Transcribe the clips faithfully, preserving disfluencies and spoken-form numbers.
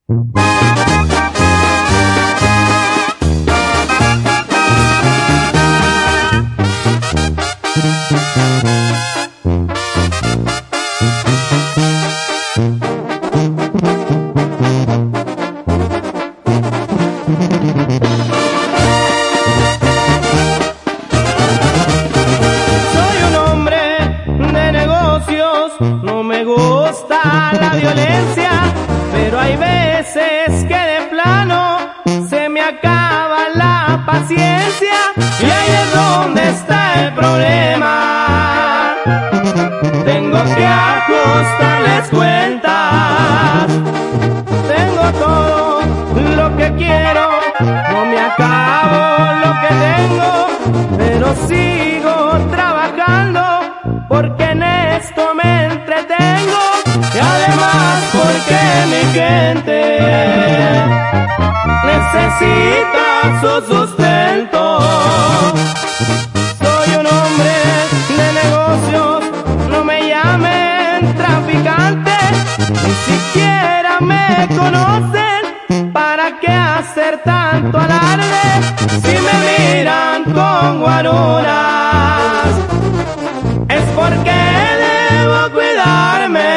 No me gusta la violencia, pero hay veces que de plano se me acaba la paciencia y ahí es donde está el problema. Tengo que ajustarles cuentas, tengo todo lo que quiero, no me acabo lo que tengo, pero sigo trabajando porque en esto me entretengo y además porque mi gente necesita su sustento. Soy un hombre de negocios, no me llamen traficante, ni siquiera me conocen, ¿para qué hacer tanto alarde si me miran con guaruras? Es porque debo cuidarme.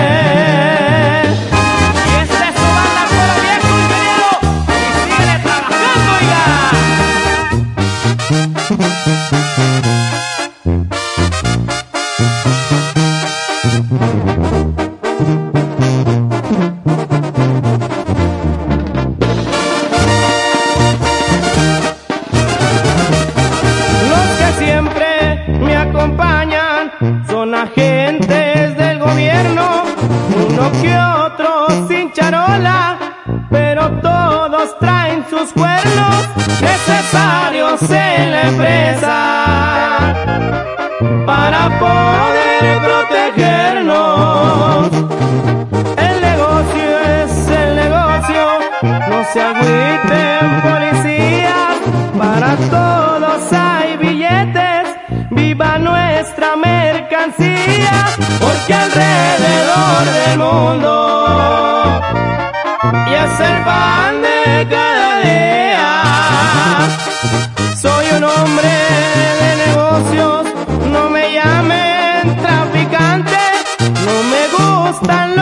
Y este es su banda Fuego Viejo, ingeniero, y sigue trabajando, los que siempre me acompañan son agentes del gobierno, uno que otro sin charola, pero todos traen sus cuernos necesarios en la empresa para poder protegernos. El negocio es el negocio, no se agüiten policías, para todos hay billetes, viva nuestra mercancía, porque alrededor del mundo y es el pan de cada día. Soy un hombre de negocios, no me llamen traficante, no me gustan